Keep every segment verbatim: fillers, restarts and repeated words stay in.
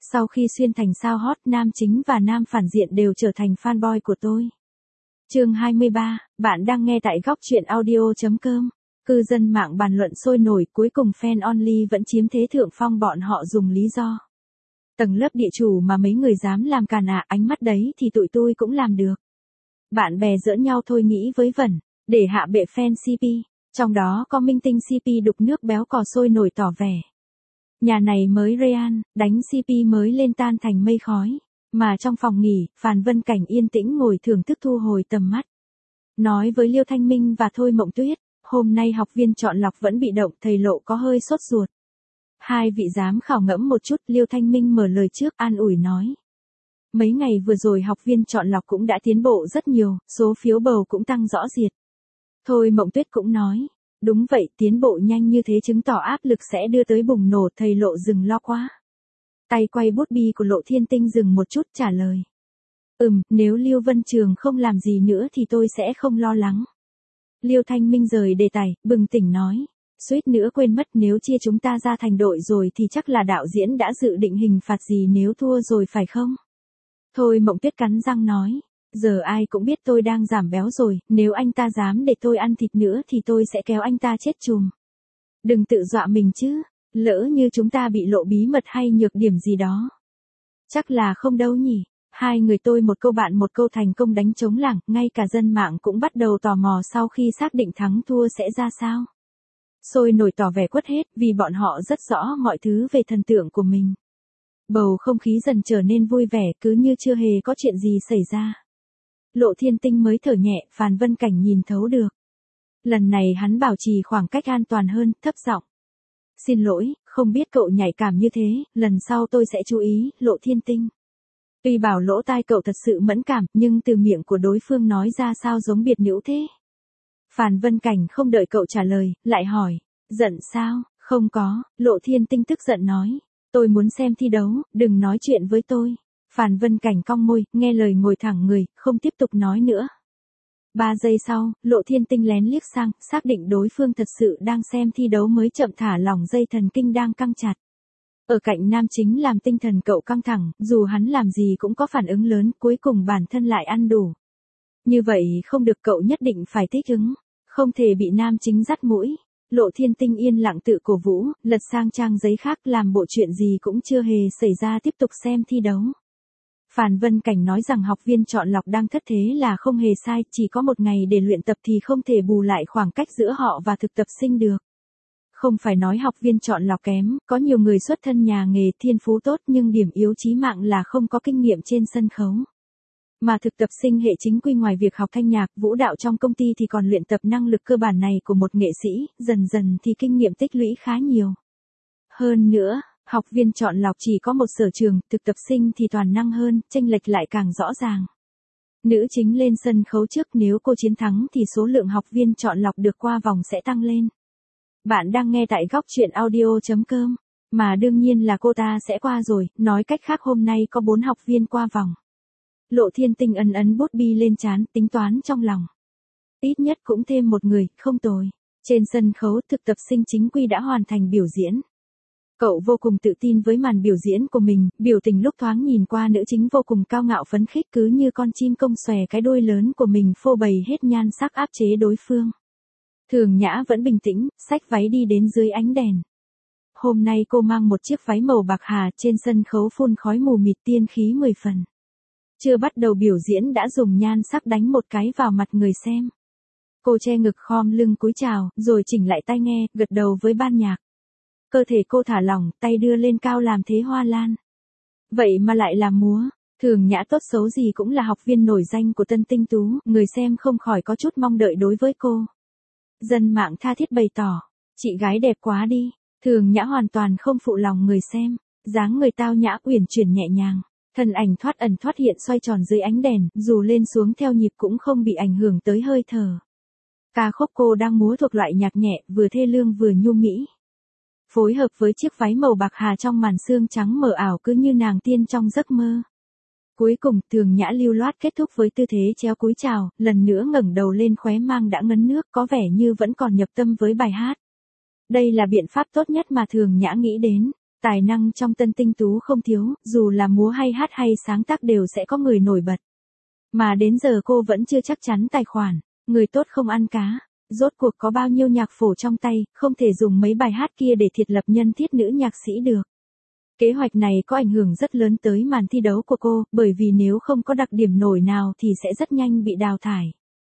Sau khi xuyên thành sao hot, nam chính và nam phản diện đều trở thành fanboy của tôi. Chương hai mươi ba, bạn đang nghe tại góc truyện audio chấm com. Cư dân mạng bàn luận sôi nổi, cuối cùng fan only vẫn chiếm thế thượng phong, bọn họ dùng lý do tầng lớp địa chủ mà mấy người dám làm càn à, ánh mắt đấy thì tụi tôi cũng làm được. Bạn bè giỡn nhau thôi nghĩ với vẩn, để hạ bệ fan xê pê, trong đó có minh tinh xê pê đục nước béo cò sôi nổi tỏ vẻ. Nhà này mới Real, đánh xê pê mới lên tan thành mây khói. Mà trong phòng nghỉ, Phàn Vân Cảnh yên tĩnh ngồi thưởng thức thu hồi tầm mắt. Nói với Liêu Thanh Minh và Thôi Mộng Tuyết, hôm nay học viên chọn lọc vẫn bị động, thầy Lộ có hơi sốt ruột. Hai vị dám khảo ngẫm một chút, Liêu Thanh Minh mở lời trước an ủi nói. Mấy ngày vừa rồi học viên chọn lọc cũng đã tiến bộ rất nhiều, số phiếu bầu cũng tăng rõ rệt. Thôi Mộng Tuyết cũng nói, đúng vậy, tiến bộ nhanh như thế chứng tỏ áp lực sẽ đưa tới bùng nổ, thầy Lộ dừng lo quá. Tay quay bút bi của Lộ Thiên Tinh dừng một chút trả lời. Ừm, nếu Liêu Vân Trường không làm gì nữa thì tôi sẽ không lo lắng. Liêu Thanh Minh rời đề tài, bừng tỉnh nói. Suýt nữa quên mất, nếu chia chúng ta ra thành đội rồi thì chắc là đạo diễn đã dự định hình phạt gì nếu thua rồi phải không? Thôi Mộng Tuyết cắn răng nói. Giờ ai cũng biết tôi đang giảm béo rồi, nếu anh ta dám để tôi ăn thịt nữa thì tôi sẽ kéo anh ta chết chùm. Đừng tự dọa mình chứ. Lỡ như chúng ta bị lộ bí mật hay nhược điểm gì đó. Chắc là không đâu nhỉ. Hai người tôi một câu bạn một câu thành công đánh trống lảng, ngay cả dân mạng cũng bắt đầu tò mò sau khi xác định thắng thua sẽ ra sao. Sôi nổi tỏ vẻ quất hết vì bọn họ rất rõ mọi thứ về thần tượng của mình. Bầu không khí dần trở nên vui vẻ cứ như chưa hề có chuyện gì xảy ra. Lộ Thiên Tinh mới thở nhẹ, Phàn Vân Cảnh nhìn thấu được. Lần này hắn bảo trì khoảng cách an toàn hơn, thấp giọng. Xin lỗi, không biết cậu nhạy cảm như thế, lần sau tôi sẽ chú ý, Lộ Thiên Tinh. Tuy bảo lỗ tai cậu thật sự mẫn cảm, nhưng từ miệng của đối phương nói ra sao giống biệt nữ thế. Phàn Vân Cảnh không đợi cậu trả lời, lại hỏi, giận sao, không có, Lộ Thiên Tinh tức giận nói, tôi muốn xem thi đấu, đừng nói chuyện với tôi. Phàn Vân Cảnh cong môi, nghe lời ngồi thẳng người, không tiếp tục nói nữa. Ba giây sau, Lộ Thiên Tinh lén liếc sang, xác định đối phương thật sự đang xem thi đấu mới chậm thả lỏng dây thần kinh đang căng chặt. Ở cạnh nam chính làm tinh thần cậu căng thẳng, dù hắn làm gì cũng có phản ứng lớn, cuối cùng bản thân lại ăn đủ. Như vậy không được, cậu nhất định phải thích ứng, không thể bị nam chính dắt mũi. Lộ Thiên Tinh yên lặng tự cổ vũ, lật sang trang giấy khác làm bộ chuyện gì cũng chưa hề xảy ra tiếp tục xem thi đấu. Phàn Vân Cảnh nói rằng học viên chọn lọc đang thất thế là không hề sai, chỉ có một ngày để luyện tập thì không thể bù lại khoảng cách giữa họ và thực tập sinh được. Không phải nói học viên chọn lọc kém, có nhiều người xuất thân nhà nghề thiên phú tốt nhưng điểm yếu chí mạng là không có kinh nghiệm trên sân khấu. Mà thực tập sinh hệ chính quy ngoài việc học thanh nhạc, vũ đạo trong công ty thì còn luyện tập năng lực cơ bản này của một nghệ sĩ, dần dần thì kinh nghiệm tích lũy khá nhiều. Hơn nữa, học viên chọn lọc chỉ có một sở trường, thực tập sinh thì toàn năng hơn, chênh lệch lại càng rõ ràng. Nữ chính lên sân khấu trước, nếu cô chiến thắng thì số lượng học viên chọn lọc được qua vòng sẽ tăng lên. Bạn đang nghe tại góc truyện audio chấm com, mà đương nhiên là cô ta sẽ qua rồi, nói cách khác hôm nay có bốn học viên qua vòng. Lộ Thiên Tinh ấn ấn bút bi lên trán, tính toán trong lòng. Ít nhất cũng thêm một người, không tồi. Trên sân khấu, thực tập sinh chính quy đã hoàn thành biểu diễn. Cậu vô cùng tự tin với màn biểu diễn của mình, biểu tình lúc thoáng nhìn qua nữ chính vô cùng cao ngạo phấn khích, cứ như con chim công xòe cái đuôi lớn của mình phô bày hết nhan sắc áp chế đối phương. Thường Nhã vẫn bình tĩnh, xách váy đi đến dưới ánh đèn. Hôm nay cô mang một chiếc váy màu bạc hà, trên sân khấu phun khói mù mịt, tiên khí mười phần. Chưa bắt đầu biểu diễn đã dùng nhan sắc đánh một cái vào mặt người xem. Cô che ngực khom lưng cúi chào, rồi chỉnh lại tai nghe, gật đầu với ban nhạc. Cơ thể cô thả lỏng, tay đưa lên cao làm thế hoa lan. Vậy mà lại là múa. Thường Nhã tốt xấu gì cũng là học viên nổi danh của Tân Tinh Tú, người xem không khỏi có chút mong đợi đối với cô. Dân mạng tha thiết bày tỏ, chị gái đẹp quá đi. Thường Nhã hoàn toàn không phụ lòng người xem, dáng người tao nhã uyển chuyển nhẹ nhàng, thân ảnh thoát ẩn thoát hiện xoay tròn dưới ánh đèn, dù lên xuống theo nhịp cũng không bị ảnh hưởng tới hơi thở. Ca khúc cô đang múa thuộc loại nhạc nhẹ, vừa thê lương vừa nhu mỹ. Phối hợp với chiếc váy màu bạc hà trong màn sương trắng mờ ảo cứ như nàng tiên trong giấc mơ. Cuối cùng, Thường Nhã lưu loát kết thúc với tư thế chéo cúi chào, lần nữa ngẩng đầu lên, khóe mang đã ngấn nước, có vẻ như vẫn còn nhập tâm với bài hát. Đây là biện pháp tốt nhất mà Thường Nhã nghĩ đến. Tài năng trong tân tinh tú không thiếu, dù là múa hay hát hay sáng tác đều sẽ có người nổi bật. Mà đến giờ cô vẫn chưa chắc chắn tài khoản, người tốt không ăn cá. Rốt cuộc có bao nhiêu nhạc phổ trong tay, không thể dùng mấy bài hát kia để thiết lập nhân thiết nữ nhạc sĩ được. Kế hoạch này có ảnh hưởng rất lớn tới màn thi đấu của cô, bởi vì nếu không có đặc điểm nổi nào thì sẽ rất nhanh bị đào thải.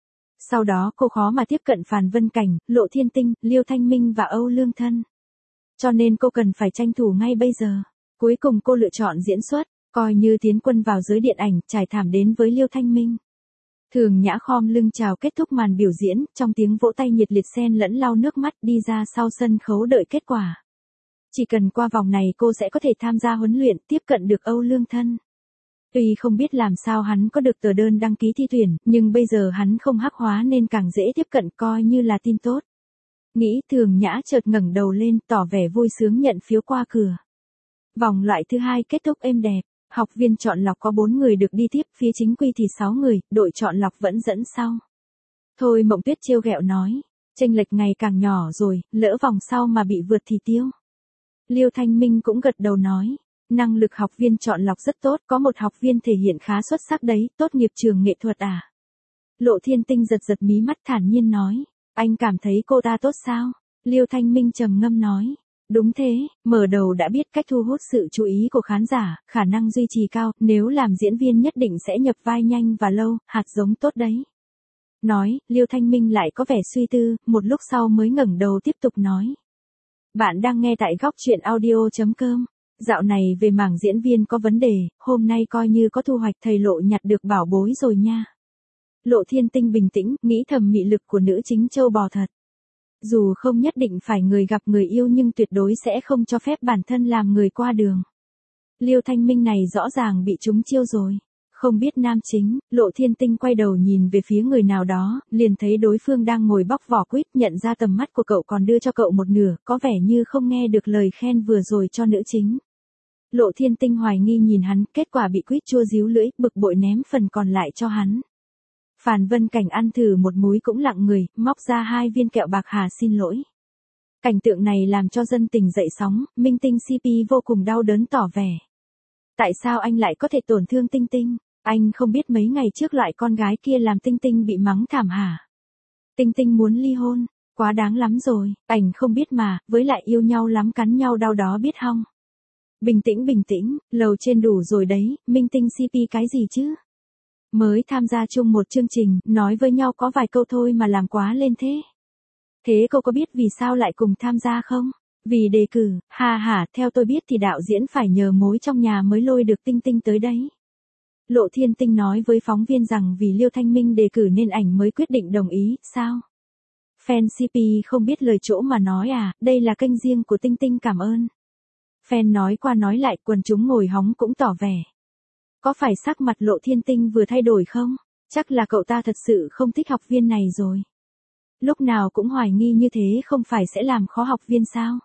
Sau đó cô khó mà tiếp cận Phàn Vân Cảnh, Lộ Thiên Tinh, Liêu Thanh Minh và Âu Lương Thân. Cho nên cô cần phải tranh thủ ngay bây giờ. Cuối cùng cô lựa chọn diễn xuất, coi như tiến quân vào giới điện ảnh, trải thảm đến với Liêu Thanh Minh. Thường Nhã khom lưng chào kết thúc màn biểu diễn, trong tiếng vỗ tay nhiệt liệt xen lẫn lau nước mắt đi ra sau sân khấu đợi kết quả. Chỉ cần qua vòng này cô sẽ có thể tham gia huấn luyện, tiếp cận được Âu Lương Thân. Tuy không biết làm sao hắn có được tờ đơn đăng ký thi tuyển, nhưng bây giờ hắn không hắc hóa nên càng dễ tiếp cận, coi như là tin tốt. Nghĩ Thường Nhã chợt ngẩng đầu lên, tỏ vẻ vui sướng nhận phiếu qua cửa. Vòng loại thứ hai kết thúc êm đẹp. Học viên chọn lọc có bốn người được đi tiếp, phía chính quy thì sáu người, đội chọn lọc vẫn dẫn sau. Thôi Mộng Tuyết trêu ghẹo nói, chênh lệch ngày càng nhỏ rồi, lỡ vòng sau mà bị vượt thì tiêu. Liêu Thanh Minh cũng gật đầu nói, năng lực học viên chọn lọc rất tốt, có một học viên thể hiện khá xuất sắc đấy, tốt nghiệp trường nghệ thuật à. Lộ Thiên Tinh giật giật mí mắt thản nhiên nói, anh cảm thấy cô ta tốt sao? Liêu Thanh Minh trầm ngâm nói. Đúng thế, mở đầu đã biết cách thu hút sự chú ý của khán giả, khả năng duy trì cao, nếu làm diễn viên nhất định sẽ nhập vai nhanh và lâu, hạt giống tốt đấy. Nói, Liêu Thanh Minh lại có vẻ suy tư, một lúc sau mới ngẩng đầu tiếp tục nói. Bạn đang nghe tại góc truyện audio chấm com. Dạo này về mảng diễn viên có vấn đề, hôm nay coi như có thu hoạch thầy Lộ nhặt được bảo bối rồi nha. Lộ Thiên Tinh bình tĩnh, nghĩ thầm mị lực của nữ chính châu bò thật. Dù không nhất định phải người gặp người yêu nhưng tuyệt đối sẽ không cho phép bản thân làm người qua đường. Liêu Thanh Minh này rõ ràng bị trúng chiêu rồi. Không biết nam chính, Lộ Thiên Tinh quay đầu nhìn về phía người nào đó, liền thấy đối phương đang ngồi bóc vỏ quýt, nhận ra tầm mắt của cậu còn đưa cho cậu một nửa, có vẻ như không nghe được lời khen vừa rồi cho nữ chính. Lộ Thiên Tinh hoài nghi nhìn hắn, kết quả bị quýt chua díu lưỡi, bực bội ném phần còn lại cho hắn. Phàn Vân Cảnh ăn thử một múi cũng lặng người, móc ra hai viên kẹo bạc hà xin lỗi. Cảnh tượng này làm cho dân tình dậy sóng, Minh Tinh xê pê vô cùng đau đớn tỏ vẻ. Tại sao anh lại có thể tổn thương Tinh Tinh? Anh không biết mấy ngày trước loại con gái kia làm Tinh Tinh bị mắng thảm hả? Tinh Tinh muốn ly hôn, quá đáng lắm rồi, anh không biết mà, với lại yêu nhau lắm cắn nhau đau đó biết không? Bình tĩnh bình tĩnh, lầu trên đủ rồi đấy, Minh Tinh xê pê cái gì chứ? Mới tham gia chung một chương trình, nói với nhau có vài câu thôi mà làm quá lên thế. Thế cô có biết vì sao lại cùng tham gia không? Vì đề cử, hà hả, theo tôi biết thì đạo diễn phải nhờ mối trong nhà mới lôi được Tinh Tinh tới đấy. Lộ Thiên Tinh nói với phóng viên rằng vì Liêu Thanh Minh đề cử nên ảnh mới quyết định đồng ý, sao? Fan xê pê không biết lời chỗ mà nói à, đây là kênh riêng của Tinh Tinh cảm ơn. Fan nói qua nói lại, quần chúng ngồi hóng cũng tỏ vẻ. Có phải sắc mặt Lộ Thiên Tinh vừa thay đổi không? Chắc là cậu ta thật sự không thích học viên này rồi. Lúc nào cũng hoài nghi như thế không phải sẽ làm khó học viên sao?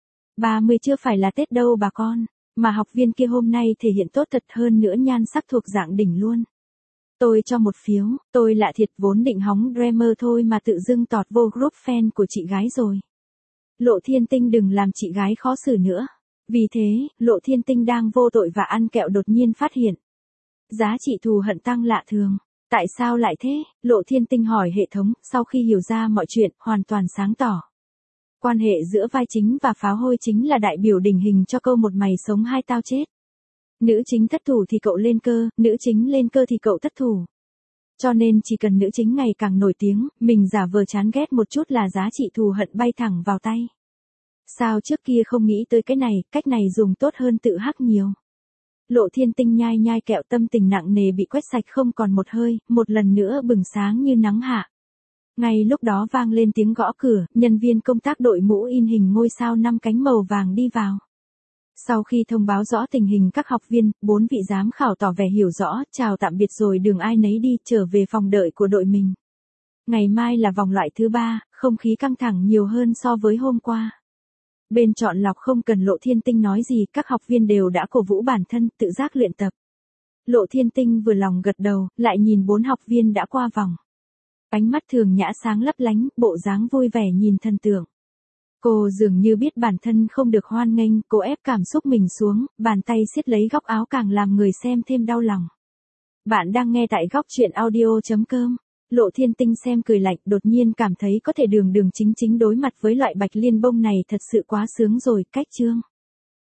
ba mươi chưa phải là Tết đâu bà con, mà học viên kia hôm nay thể hiện tốt thật hơn nữa, nhan sắc thuộc dạng đỉnh luôn. Tôi cho một phiếu, tôi lạ thiệt vốn định hóng Dreamer thôi mà tự dưng tọt vô group fan của chị gái rồi. Lộ Thiên Tinh đừng làm chị gái khó xử nữa. Vì thế, Lộ Thiên Tinh đang vô tội và ăn kẹo đột nhiên phát hiện. Giá trị thù hận tăng lạ thường. Tại sao lại thế? Lộ Thiên Tinh hỏi hệ thống, sau khi hiểu ra mọi chuyện, hoàn toàn sáng tỏ. Quan hệ giữa vai chính và pháo hôi chính là đại biểu điển hình cho câu một mày sống hai tao chết. Nữ chính thất thủ thì cậu lên cơ, nữ chính lên cơ thì cậu thất thủ. Cho nên chỉ cần nữ chính ngày càng nổi tiếng, mình giả vờ chán ghét một chút là giá trị thù hận bay thẳng vào tay. Sao trước kia không nghĩ tới cái này, cách này dùng tốt hơn tự hắc nhiều. Lộ Thiên Tinh nhai nhai kẹo, tâm tình nặng nề bị quét sạch không còn một hơi, một lần nữa bừng sáng như nắng hạ. Ngay lúc đó vang lên tiếng gõ cửa, nhân viên công tác đội mũ in hình ngôi sao năm cánh màu vàng đi vào. Sau khi thông báo rõ tình hình các học viên, bốn vị giám khảo tỏ vẻ hiểu rõ, chào tạm biệt rồi đường ai nấy đi, trở về phòng đợi của đội mình. Ngày mai là vòng loại thứ ba, không khí căng thẳng nhiều hơn so với hôm qua. Bên chọn lọc không cần Lộ Thiên Tinh nói gì, các học viên đều đã cổ vũ bản thân, tự giác luyện tập. Lộ Thiên Tinh vừa lòng gật đầu, lại nhìn bốn học viên đã qua vòng. Ánh mắt Thường Nhã sáng lấp lánh, bộ dáng vui vẻ nhìn thần tượng. Cô dường như biết bản thân không được hoan nghênh, cô ép cảm xúc mình xuống, bàn tay siết lấy góc áo càng làm người xem thêm đau lòng. Bạn đang nghe tại góc chuyện audio chấm com. Lộ Thiên Tinh xem cười lạnh, đột nhiên cảm thấy có thể đường đường chính chính đối mặt với loại Bạch Liên Bông này thật sự quá sướng rồi. Cách chương